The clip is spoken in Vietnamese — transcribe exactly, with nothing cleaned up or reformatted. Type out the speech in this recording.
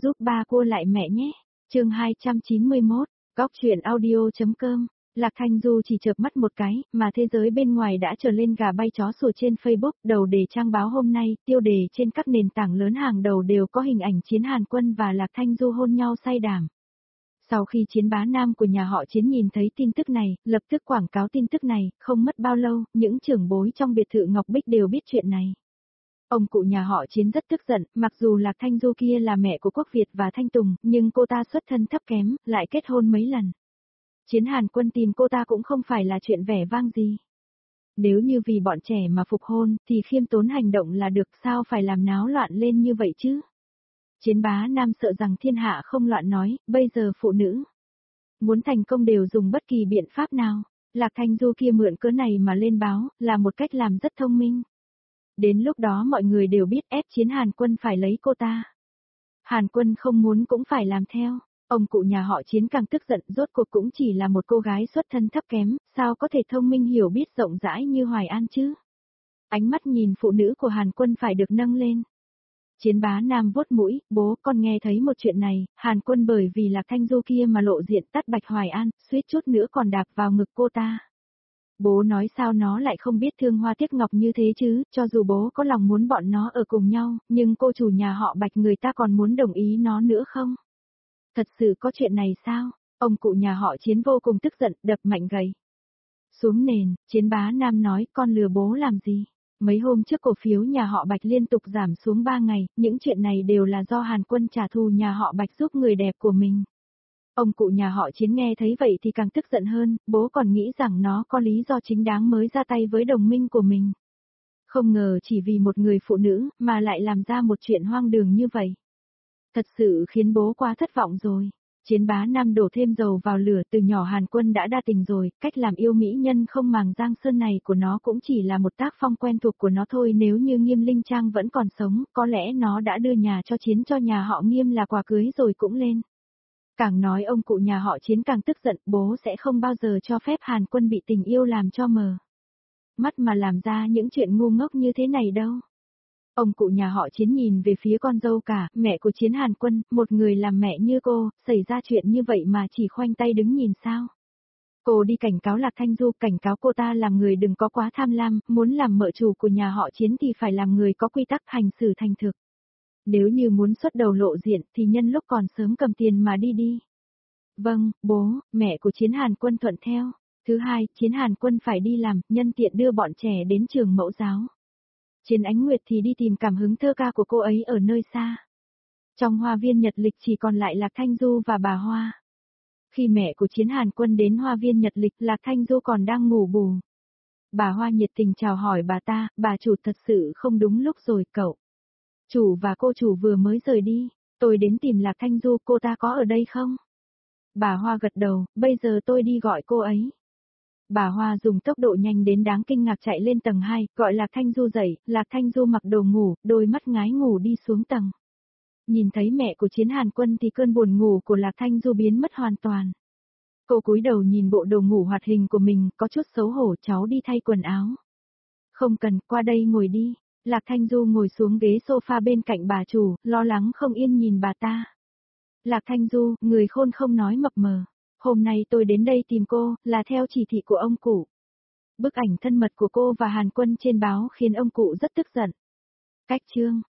giúp ba cua lại mẹ nhé. Chương hai trăm chín mươi mốt, Góc truyện audio.com. Lạc Thanh Du chỉ chợp mắt một cái, mà thế giới bên ngoài đã trở lên gà bay chó sủa trên Facebook, đầu đề trang báo hôm nay, tiêu đề trên các nền tảng lớn hàng đầu đều có hình ảnh Chiến Hàn Quân và Lạc Thanh Du hôn nhau say đàm. Sau khi Chiến bá nam của nhà họ Chiến nhìn thấy tin tức này, lập tức quảng cáo tin tức này, không mất bao lâu, những trưởng bối trong biệt thự Ngọc Bích đều biết chuyện này. Ông cụ nhà họ Chiến rất tức giận, mặc dù Lạc Thanh Du kia là mẹ của Quốc Việt và Thanh Tùng, nhưng cô ta xuất thân thấp kém, lại kết hôn mấy lần. Chiến Hàn Quân tìm cô ta cũng không phải là chuyện vẻ vang gì. Nếu như vì bọn trẻ mà phục hôn, thì khiêm tốn hành động là được, sao phải làm náo loạn lên như vậy chứ? Chiến bá nam sợ rằng thiên hạ không loạn nói, bây giờ phụ nữ muốn thành công đều dùng bất kỳ biện pháp nào. Lạc Thanh Du kia mượn cớ này mà lên báo, là một cách làm rất thông minh. Đến lúc đó mọi người đều biết ép Chiến Hàn Quân phải lấy cô ta. Hàn Quân không muốn cũng phải làm theo. Ông cụ nhà họ Chiến càng tức giận, rốt cuộc cũng chỉ là một cô gái xuất thân thấp kém, sao có thể thông minh hiểu biết rộng rãi như Hoài An chứ? Ánh mắt nhìn phụ nữ của Hàn Quân phải được nâng lên. Chiến bá nam vuốt mũi, bố con nghe thấy một chuyện này, Hàn Quân bởi vì Lạc Thanh Du kia mà lộ diện tắt bạch Hoài An, suýt chút nữa còn đạp vào ngực cô ta. Bố nói sao nó lại không biết thương hoa tiếc ngọc như thế chứ, cho dù bố có lòng muốn bọn nó ở cùng nhau, nhưng cô chủ nhà họ Bạch người ta còn muốn đồng ý nó nữa không? Thật sự có chuyện này sao? Ông cụ nhà họ Chiến vô cùng tức giận, đập mạnh gầy xuống nền. Chiến bá nam nói, con lừa bố làm gì? Mấy hôm trước cổ phiếu nhà họ Bạch liên tục giảm xuống ba ngày, những chuyện này đều là do Hàn Quân trả thù nhà họ Bạch giúp người đẹp của mình. Ông cụ nhà họ Chiến nghe thấy vậy thì càng tức giận hơn, bố còn nghĩ rằng nó có lý do chính đáng mới ra tay với đồng minh của mình. Không ngờ chỉ vì một người phụ nữ mà lại làm ra một chuyện hoang đường như vậy. Thật sự khiến bố quá thất vọng rồi. Chiến bá nam đổ thêm dầu vào lửa, từ nhỏ Hàn Quân đã đa tình rồi, cách làm yêu mỹ nhân không màng giang sơn này của nó cũng chỉ là một tác phong quen thuộc của nó thôi. Nếu như Nghiêm Linh Trang vẫn còn sống, có lẽ nó đã đưa nhà cho Chiến cho nhà họ Nghiêm là quà cưới rồi cũng lên. Càng nói ông cụ nhà họ Chiến càng tức giận, bố sẽ không bao giờ cho phép Hàn Quân bị tình yêu làm cho mờ mắt mà làm ra những chuyện ngu ngốc như thế này đâu. Ông cụ nhà họ Chiến nhìn về phía con dâu cả, mẹ của Chiến Hàn Quân, một người làm mẹ như cô, xảy ra chuyện như vậy mà chỉ khoanh tay đứng nhìn sao. Cô đi cảnh cáo Lạc Thanh Du, cảnh cáo cô ta làm người đừng có quá tham lam, muốn làm mợ chủ của nhà họ Chiến thì phải làm người có quy tắc, hành xử thành thực. Nếu như muốn xuất đầu lộ diện thì nhân lúc còn sớm cầm tiền mà đi đi. Vâng, bố, mẹ của Chiến Hàn Quân thuận theo. Thứ hai, Chiến Hàn Quân phải đi làm, nhân tiện đưa bọn trẻ đến trường mẫu giáo. Chiến Ánh Nguyệt thì đi tìm cảm hứng thơ ca của cô ấy ở nơi xa. Trong hoa viên Nhật Lịch chỉ còn lại Lạc Thanh Du và bà Hoa. Khi mẹ của Chiến Hàn Quân đến hoa viên Nhật Lịch, Lạc Thanh Du còn đang ngủ bù. Bà Hoa nhiệt tình chào hỏi bà ta, bà chủ thật sự không đúng lúc rồi cậu. Chủ và cô chủ vừa mới rời đi, tôi đến tìm Lạc Thanh Du, cô ta có ở đây không? Bà Hoa gật đầu, bây giờ tôi đi gọi cô ấy. Bà Hoa dùng tốc độ nhanh đến đáng kinh ngạc chạy lên tầng hai, gọi Lạc Thanh Du dậy, Lạc Thanh Du mặc đồ ngủ, đôi mắt ngái ngủ đi xuống tầng. Nhìn thấy mẹ của Chiến Hàn Quân thì cơn buồn ngủ của Lạc Thanh Du biến mất hoàn toàn. Cô cúi đầu nhìn bộ đồ ngủ hoạt hình của mình, có chút xấu hổ, cháu đi thay quần áo. Không cần, qua đây ngồi đi. Lạc Thanh Du ngồi xuống ghế sofa bên cạnh bà chủ, lo lắng không yên nhìn bà ta. Lạc Thanh Du, người khôn không nói mập mờ. Hôm nay tôi đến đây tìm cô, là theo chỉ thị của ông cụ. Bức ảnh thân mật của cô và Hàn Quân trên báo khiến ông cụ rất tức giận. Cách chương